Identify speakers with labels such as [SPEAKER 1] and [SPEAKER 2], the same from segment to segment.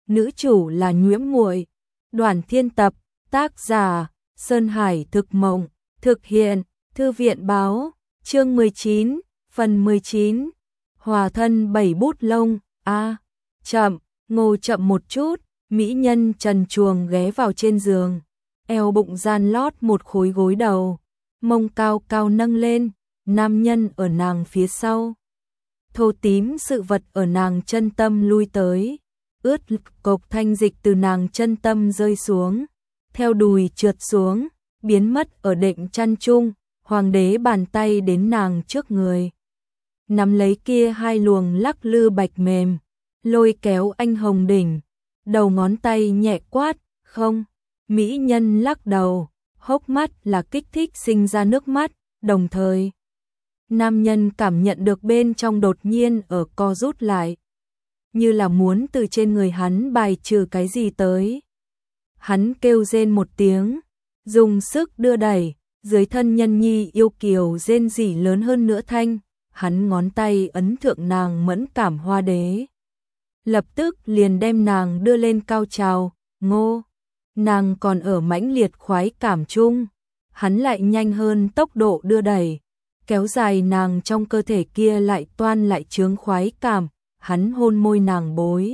[SPEAKER 1] nữ chủ là Nhiễm Muội. Đoàn Thiên Tập, tác giả Sơn Hải Thực Mộng, thực hiện Thư viện Báo, chương 19, phần 19. Hòa thân 7 bút lông, chậm, Ngô chậm một chút, mỹ nhân trần truồng ghé vào trên giường, eo bụng gian lót một khối gối đầu, mông cao cao nâng lên, nam nhân ở nàng phía sau. Thô tím sự vật ở nàng chân tâm lui tới, ướt cục thanh dịch từ nàng chân tâm rơi xuống, theo đùi trượt xuống, biến mất ở đệm chăn chung, hoàng đế bàn tay đến nàng trước người. Nắm lấy kia hai luồng lắc lư bạch mềm, lôi kéo anh hồng đỉnh, đầu ngón tay nhẹ quát, không, mỹ nhân lắc đầu, hốc mắt là kích thích sinh ra nước mắt, đồng thời. Nam nhân cảm nhận được bên trong đột nhiên ở co rút lại, như là muốn từ trên người hắn bài trừ cái gì tới. Hắn kêu rên một tiếng, dùng sức đưa đẩy, dưới thân nhân nhi yêu kiều rên rỉ lớn hơn nữa thanh, hắn ngón tay ấn thượng nàng mẫn cảm hoa đế. Lập tức liền đem nàng đưa lên cao trào, Ngô. Nàng còn ở mãnh liệt khoái cảm chung, hắn lại nhanh hơn tốc độ đưa đẩy, kéo dài nàng trong cơ thể kia lại toan lại chướng khoái cảm, hắn hôn môi nàng bối.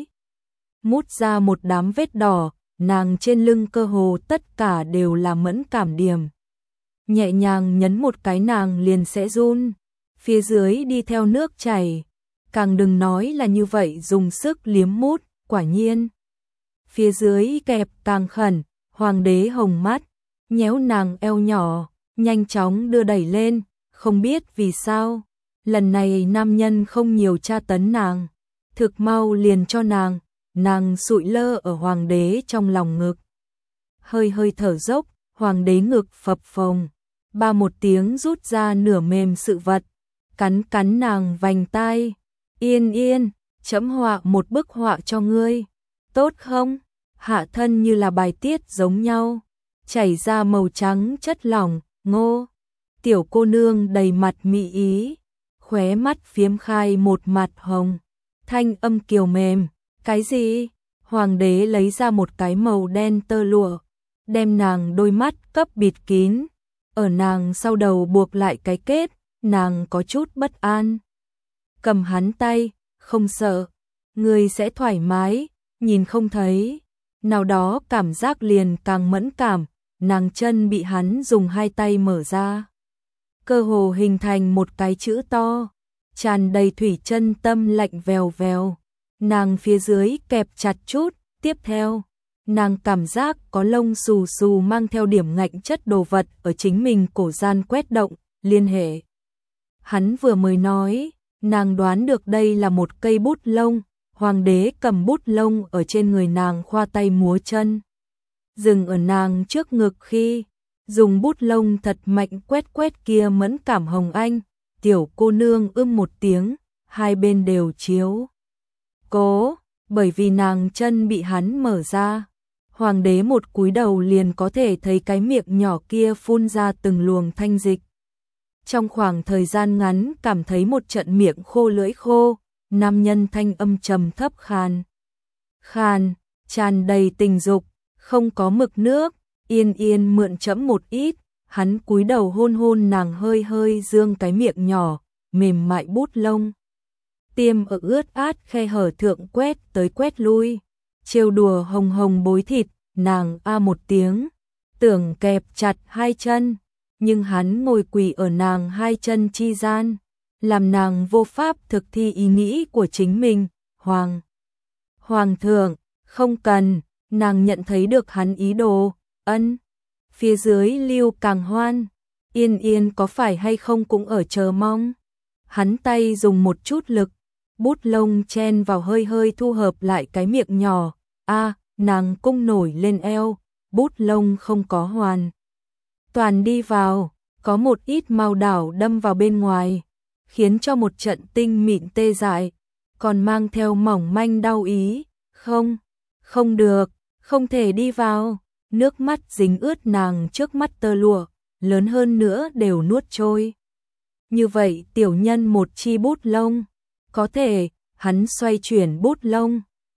[SPEAKER 1] Mút ra một đám vết đỏ, nàng trên lưng cơ hồ tất cả đều là mẫn cảm điểm. Nhẹ nhàng nhấn một cái nàng liền sẽ run, phía dưới đi theo nước chảy, càng đừng nói là như vậy dùng sức liếm mút, quả nhiên. Phía dưới kẹp càng khẩn, hoàng đế hồng mắt, nhéo nàng eo nhỏ, nhanh chóng đưa đẩy lên, không biết vì sao. Lần này nam nhân không nhiều tra tấn nàng, thực mau liền cho nàng sụi lơ ở hoàng đế trong lòng ngực. Hơi hơi thở dốc, hoàng đế ngực phập phồng, ba một tiếng rút ra nửa mềm sự vật, cắn cắn nàng vành tai. Yên yên, chấm họa một bức họa cho ngươi, tốt không? Hạ thân như là bài tiết giống nhau, chảy ra màu trắng chất lỏng, Ngô. Tiểu cô nương đầy mặt mị ý, khóe mắt phiếm khai một mặt hồng, thanh âm kiều mềm, cái gì? Hoàng đế lấy ra một cái màu đen tơ lụa, đem nàng đôi mắt cấp bịt kín, ở nàng sau đầu buộc lại cái kết, nàng có chút bất an. Cầm hắn tay, không sợ, người sẽ thoải mái, nhìn không thấy, nào đó cảm giác liền càng mẫn cảm, nàng chân bị hắn dùng hai tay mở ra. Cơ hồ hình thành một cái chữ to, tràn đầy thủy chân tâm lạnh vèo vèo, nàng phía dưới kẹp chặt chút, tiếp theo, nàng cảm giác có lông xù xù mang theo điểm ngạnh chất đồ vật ở chính mình cổ gian quét động, liên hệ. Hắn vừa mới nói, nàng đoán được đây là một cây bút lông, hoàng đế cầm bút lông ở trên người nàng khoa tay múa chân. Dừng ở nàng trước ngực khi, dùng bút lông thật mạnh quét quét kia mẫn cảm hồng anh, tiểu cô nương một tiếng, hai bên đều chiếu. Cố, bởi vì nàng chân bị hắn mở ra, hoàng đế một cúi đầu liền có thể thấy cái miệng nhỏ kia phun ra từng luồng thanh dịch. Trong khoảng thời gian ngắn cảm thấy một trận miệng khô lưỡi khô, nam nhân thanh âm trầm thấp khàn. Khàn, tràn đầy tình dục, không có mực nước, yên yên mượn chẫm một ít, hắn cúi đầu hôn hôn nàng hơi hơi dương cái miệng nhỏ, mềm mại bút lông. Tiêm ở ướt át khe hở thượng quét tới quét lui, trêu đùa hồng hồng bối thịt, nàng một tiếng, tưởng kẹp chặt hai chân. Nhưng hắn ngồi quỳ ở nàng hai chân chi gian, làm nàng vô pháp thực thi ý nghĩ của chính mình. Hoàng thượng, không cần, nàng nhận thấy được hắn ý đồ, phía dưới lưu càng hoan, yên yên có phải hay không cũng ở chờ mong. Hắn tay dùng một chút lực, bút lông chen vào hơi hơi thu hợp lại cái miệng nhỏ, nàng cung nổi lên eo, bút lông không có hoàn toàn đi vào, có một ít màu đảo đâm vào bên ngoài, khiến cho một trận tinh mịn tê dại, còn mang theo mỏng manh đau ý, không được, không thể đi vào, nước mắt dính ướt nàng trước mắt tơ lụa, lớn hơn nữa đều nuốt trôi. Như vậy tiểu nhân một chi bút lông, có thể, hắn xoay chuyển bút lông,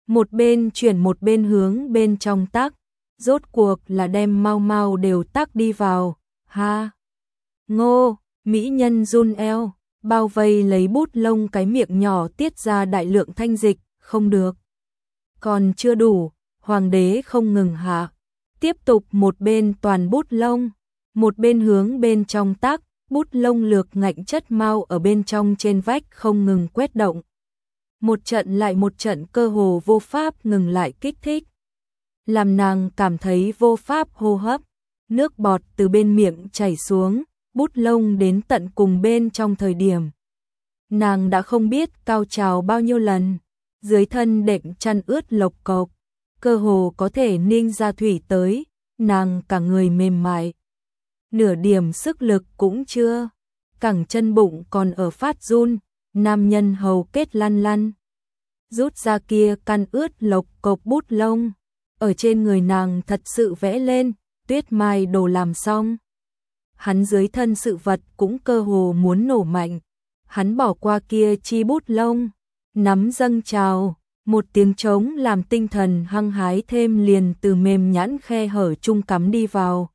[SPEAKER 1] Một bên chuyển một bên hướng bên trong tắc, rốt cuộc là đem mau mau đều tắc đi vào, ha. Ngô, mỹ nhân run eo, bao vây lấy bút lông cái miệng nhỏ tiết ra đại lượng thanh dịch, không được. Còn chưa đủ, hoàng đế không ngừng hạ, tiếp tục một bên toàn bút lông, một bên hướng bên trong tắc, bút lông lược ngạnh chất mau ở bên trong trên vách không ngừng quét động. Một trận lại một trận cơ hồ vô pháp ngừng lại kích thích. Làm nàng cảm thấy vô pháp hô hấp, nước bọt từ bên miệng chảy xuống, bút lông đến tận cùng bên trong thời điểm. Nàng đã không biết cao trào bao nhiêu lần, dưới thân đệm chăn ướt lộc cộc, cơ hồ có thể ninh ra thủy tới, nàng cả người mềm mại. Nửa điểm sức lực cũng chưa, cẳng chân bụng còn ở phát run, nam nhân hầu kết lăn lăn. Rút ra kia căn ướt lộc cộc bút lông, ở trên người nàng thật sự vẽ lên, tuyết mai đồ làm xong. Hắn dưới thân sự vật cũng cơ hồ muốn nổ mạnh, hắn bỏ qua kia chi bút lông, nắm dâng trào, một tiếng trống làm tinh thần hăng hái thêm liền từ mềm nhẵn khe hở chung cắm đi vào.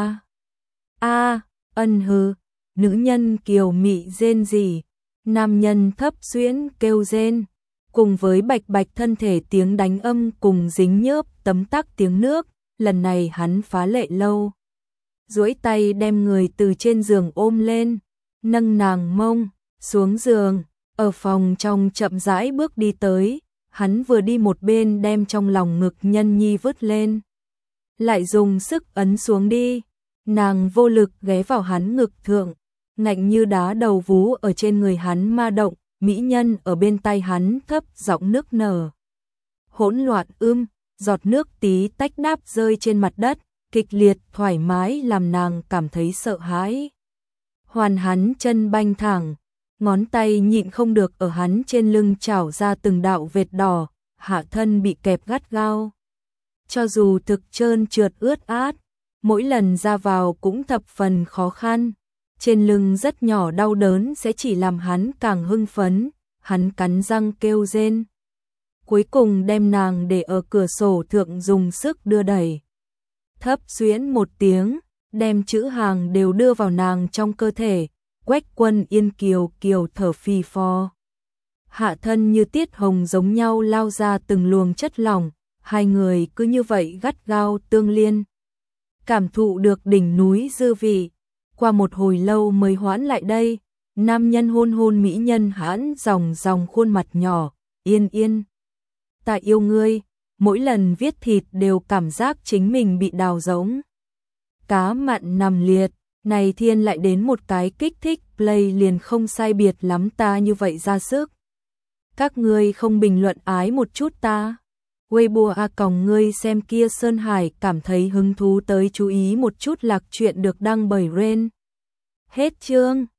[SPEAKER 1] Ân hừ, nữ nhân kiều mị rên rỉ, nam nhân thấp xuyễn kêu rên, cùng với bạch bạch thân thể tiếng đánh âm cùng dính nhớp tấm tắc tiếng nước, lần này hắn phá lệ lâu. Duỗi tay đem người từ trên giường ôm lên, nâng nàng mông, xuống giường, ở phòng trong chậm rãi bước đi tới, hắn vừa đi một bên đem trong lòng ngực nhân nhi vứt lên. Lại dùng sức ấn xuống đi, nàng vô lực ghé vào hắn ngực thượng, ngạnh như đá đầu vú ở trên người hắn ma động, mỹ nhân ở bên tay hắn thấp giọng nước nở. Hỗn loạn giọt nước tí tách đáp rơi trên mặt đất, kịch liệt thoải mái làm nàng cảm thấy sợ hãi. Hoàn hắn chân banh thẳng, ngón tay nhịn không được ở hắn trên lưng chảo ra từng đạo vệt đỏ, hạ thân bị kẹp gắt gao. Cho dù thực trơn trượt ướt át, mỗi lần ra vào cũng thập phần khó khăn, trên lưng rất nhỏ đau đớn sẽ chỉ làm hắn càng hưng phấn, hắn cắn răng kêu rên. Cuối cùng đem nàng để ở cửa sổ thượng dùng sức đưa đẩy. Thấp xuyễn một tiếng, đem chữ hàng đều đưa vào nàng trong cơ thể, Quách Quân Yên kiều kiều thở phì phò. Hạ thân như tiết hồng giống nhau lao ra từng luồng chất lỏng, hai người cứ như vậy gắt gao tương liên. Cảm thụ được đỉnh núi dư vị, qua một hồi lâu mới hoãn lại đây, nam nhân hôn hôn mỹ nhân hãn dòng dòng khuôn mặt nhỏ, Yên Yên. Ta yêu ngươi, mỗi lần viết thịt đều cảm giác chính mình bị đào giống. Cá mặn nằm liệt, này thiên lại đến một cái kích thích play liền không sai biệt lắm ta như vậy ra sức. Các ngươi không bình luận ái một chút ta. Weibo a còng ngươi xem kia Sơn Hải cảm thấy hứng thú tới chú ý một chút lạc chuyện được đăng bởi Ren. Hết chương.